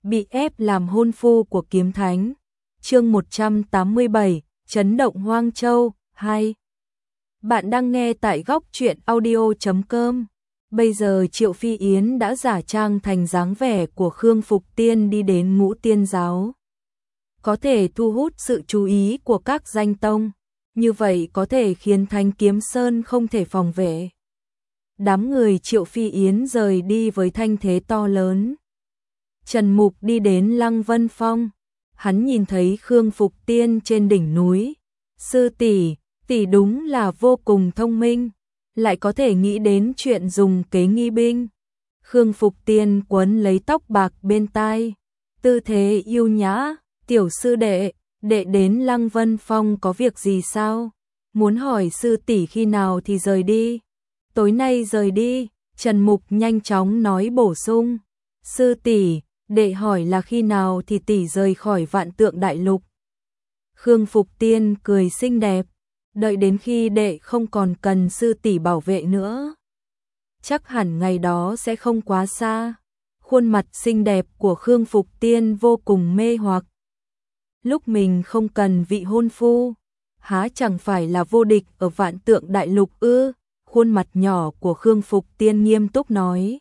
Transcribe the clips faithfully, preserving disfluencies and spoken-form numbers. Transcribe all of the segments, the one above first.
bị ép làm hôn phu của kiếm thánh. Chương một trăm tám mươi bảy, Chấn động Hoang Châu hai. Bạn đang nghe tại góc truyện audio chấm com. Bây giờ Triệu Phi Yến đã giả trang thành dáng vẻ của Khương Phục Tiên đi đến Ngũ Tiên giáo. Có thể thu hút sự chú ý của các danh tông, như vậy có thể khiến Thanh Kiếm Sơn không thể phòng vệ. Đám người Triệu Phi Yến rời đi với thanh thế to lớn. Trần Mục đi đến Lăng Vân Phong, hắn nhìn thấy Khương Phục Tiên trên đỉnh núi. Sư tỷ, tỷ đúng là vô cùng thông minh, lại có thể nghĩ đến chuyện dùng kế nghi binh. Khương Phục Tiên quấn lấy tóc bạc bên tai, tư thế yêu nhã. Tiểu sư đệ, đệ đến Lăng Vân Phong có việc gì sao? Muốn hỏi sư tỷ khi nào thì rời đi. Tối nay rời đi, Trần Mục nhanh chóng nói bổ sung. Sư tỷ, đệ hỏi là khi nào thì tỷ rời khỏi Vạn Tượng Đại Lục. Khương Phục Tiên cười xinh đẹp, đợi đến khi đệ không còn cần sư tỷ bảo vệ nữa. Chắc hẳn ngày đó sẽ không quá xa. Khuôn mặt xinh đẹp của Khương Phục Tiên vô cùng mê hoặc. Lúc mình không cần vị hôn phu, há chẳng phải là vô địch ở Vạn Tượng Đại Lục ư? Khuôn mặt nhỏ của Khương Phục Tiên nghiêm túc nói.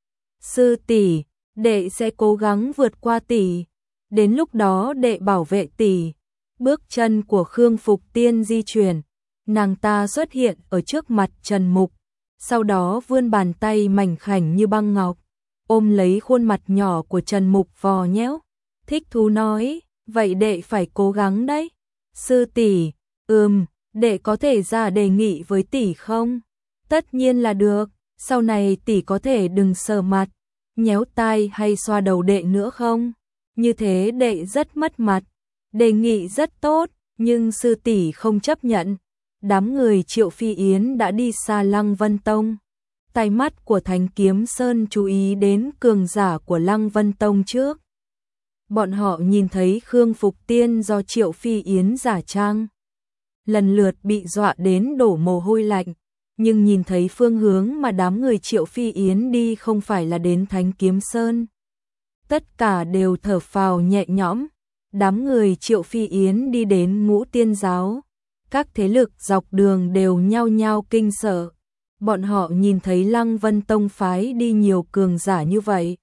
Sư tỷ, đệ sẽ cố gắng vượt qua tỷ, đến lúc đó đệ bảo vệ tỷ. Bước chân của Khương Phục Tiên di chuyển, nàng ta xuất hiện ở trước mặt Trần Mục, sau đó vươn bàn tay mảnh khảnh như băng ngọc, ôm lấy khuôn mặt nhỏ của Trần Mục vò nhéo, thích thú nói, vậy đệ phải cố gắng đấy. Sư tỷ, ừm, đệ có thể ra đề nghị với tỷ không? Tất nhiên là được, sau này tỷ có thể đừng sờ mặt, nhéo tai hay xoa đầu đệ nữa không? Như thế đệ rất mất mặt. Đề nghị rất tốt, nhưng sư tỷ không chấp nhận. Đám người Triệu Phi Yến đã đi xa Lăng Vân Tông. Tai mắt của Thanh Kiếm Sơn chú ý đến cường giả của Lăng Vân Tông trước. Bọn họ nhìn thấy Khương Phục Tiên do Triệu Phi Yến giả trang, lần lượt bị dọa đến đổ mồ hôi lạnh, nhưng nhìn thấy phương hướng mà đám người Triệu Phi Yến đi không phải là đến Thanh Kiếm Sơn. Tất cả đều thở phào nhẹ nhõm. Đám người Triệu Phi Yến đi đến Ngũ Tiên giáo, các thế lực dọc đường đều nhao nhao kinh sợ. Bọn họ nhìn thấy Lăng Vân Tông phái đi nhiều cường giả như vậy.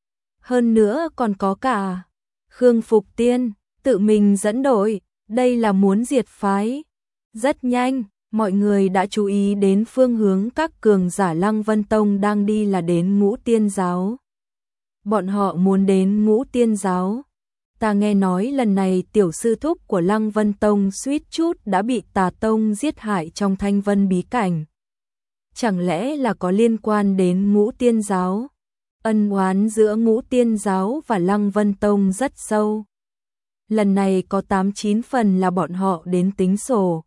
Hơn nữa còn có cả Khương Phục Tiên tự mình dẫn đội, đây là muốn diệt phái. Rất nhanh, mọi người đã chú ý đến phương hướng các cường giả Lăng Vân Tông đang đi là đến Ngũ Tiên giáo. Bọn họ muốn đến Ngũ Tiên giáo. Ta nghe nói lần này tiểu sư thúc của Lăng Vân Tông suýt chút đã bị Tà Tông giết hại trong Thanh Vân bí cảnh. Chẳng lẽ là có liên quan đến Ngũ Tiên giáo? Ân oán giữa Ngũ Tiên giáo và Lăng Vân Tông rất sâu. Lần này có tám chín phần là bọn họ đến tính sổ.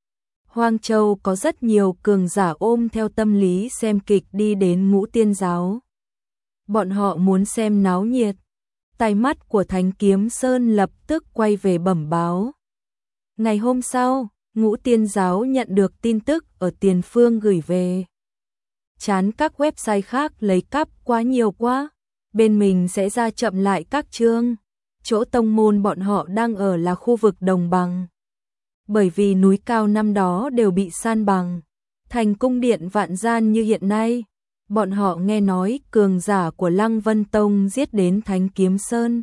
Hoang Châu có rất nhiều cường giả ôm theo tâm lý xem kịch đi đến Ngũ Tiên giáo. Bọn họ muốn xem náo nhiệt. Tai mắt của Thanh Kiếm Sơn lập tức quay về bẩm báo. Ngày hôm sau, Ngũ Tiên giáo nhận được tin tức ở tiền phương gửi về. Chán các website khác lấy cắp quá nhiều quá, bên mình sẽ ra chậm lại các chương. Chỗ tông môn bọn họ đang ở là khu vực đồng bằng. Bởi vì núi cao năm đó đều bị san bằng, thành cung điện vạn gian như hiện nay. Bọn họ nghe nói cường giả của Lăng Vân Tông giết đến Thanh Kiếm Sơn.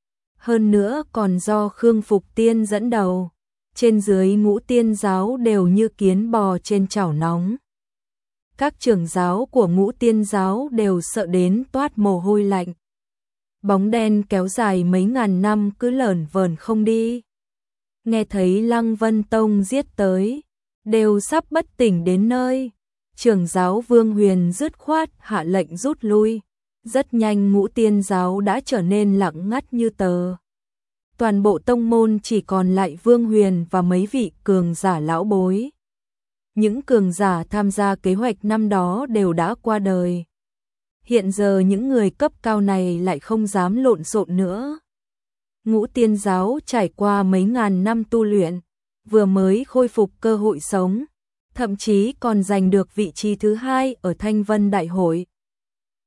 Hơn nữa còn do Khương Phục Tiên dẫn đầu. Trên dưới Ngũ Tiên giáo đều như kiến bò trên chảo nóng. Các trưởng giáo của Ngũ Tiên giáo đều sợ đến toát mồ hôi lạnh. Bóng đen kéo dài mấy ngàn năm cứ lởn vởn không đi. Nghe thấy Lăng Vân Tông giết tới, đều sắp bất tỉnh đến nơi. Trưởng giáo Vương Huyền dứt khoát hạ lệnh rút lui. Rất nhanh Ngũ Tiên giáo đã trở nên lặng ngắt như tờ. Toàn bộ tông môn chỉ còn lại Vương Huyền và mấy vị cường giả lão bối. Những cường giả tham gia kế hoạch năm đó đều đã qua đời. Hiện giờ những người cấp cao này lại không dám lộn xộn nữa. Ngũ Tiên giáo trải qua mấy ngàn năm tu luyện, vừa mới khôi phục cơ hội sống, thậm chí còn giành được vị trí thứ hai ở Thanh Vân Đại hội.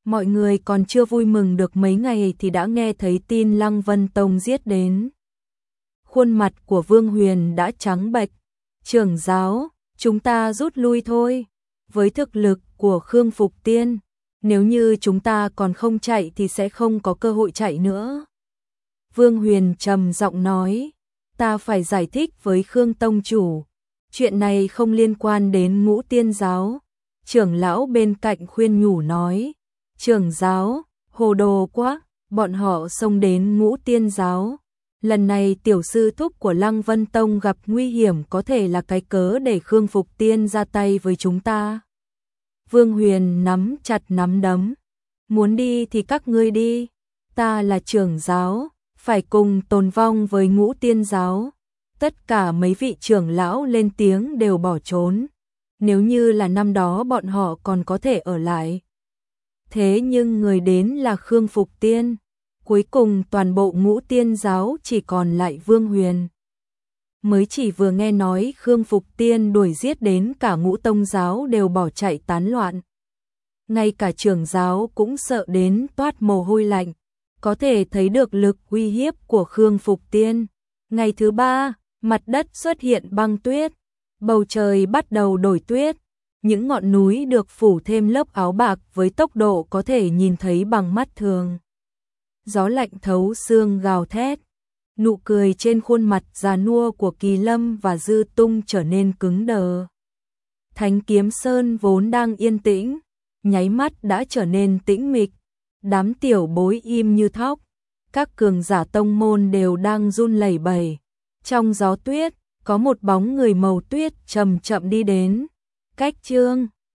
Mọi người còn chưa vui mừng được mấy ngày thì đã nghe thấy tin Lăng Vân Tông giết đến. Khuôn mặt của Vương Huyền đã trắng bệch. Trưởng giáo, chúng ta rút lui thôi. Với thực lực của Khương Phục Tiên, nếu như chúng ta còn không chạy thì sẽ không có cơ hội chạy nữa. Vương Huyền trầm giọng nói, ta phải giải thích với Khương Tông chủ. Chuyện này không liên quan đến Ngũ Tiên giáo. Trưởng lão bên cạnh khuyên nhủ nói, trưởng giáo, hồ đồ quá, bọn họ xông đến Ngũ Tiên giáo. Lần này tiểu sư thúc của Lăng Vân Tông gặp nguy hiểm có thể là cái cớ để Khương Phục Tiên ra tay với chúng ta. Vương Huyền nắm chặt nắm đấm. Muốn đi thì các ngươi đi. Ta là trưởng giáo, phải cùng tồn vong với Ngũ Tiên giáo. Tất cả mấy vị trưởng lão lên tiếng đều bỏ trốn. Nếu như là năm đó bọn họ còn có thể ở lại. Thế nhưng người đến là Khương Phục Tiên. Cuối cùng toàn bộ Ngũ Tiên giáo chỉ còn lại Vương Huyền. Mới chỉ vừa nghe nói Khương Phục Tiên đuổi giết đến cả Ngũ Tông giáo đều bỏ chạy tán loạn. Ngay cả trưởng giáo cũng sợ đến toát mồ hôi lạnh. Có thể thấy được lực uy hiếp của Khương Phục Tiên. Ngày thứ ba, mặt đất xuất hiện băng tuyết. Bầu trời bắt đầu đổi tuyết. Những ngọn núi được phủ thêm lớp áo bạc với tốc độ có thể nhìn thấy bằng mắt thường. Gió lạnh thấu xương gào thét. Nụ cười trên khuôn mặt già nua của Kỳ Lâm và Dư Tung trở nên cứng đờ. Thánh Kiếm Sơn vốn đang yên tĩnh, nháy mắt đã trở nên tĩnh mịch. Đám tiểu bối im như thóc. Các cường giả tông môn đều đang run lẩy bẩy. Trong gió tuyết, có một bóng người màu tuyết chậm chậm đi đến. Cách Trương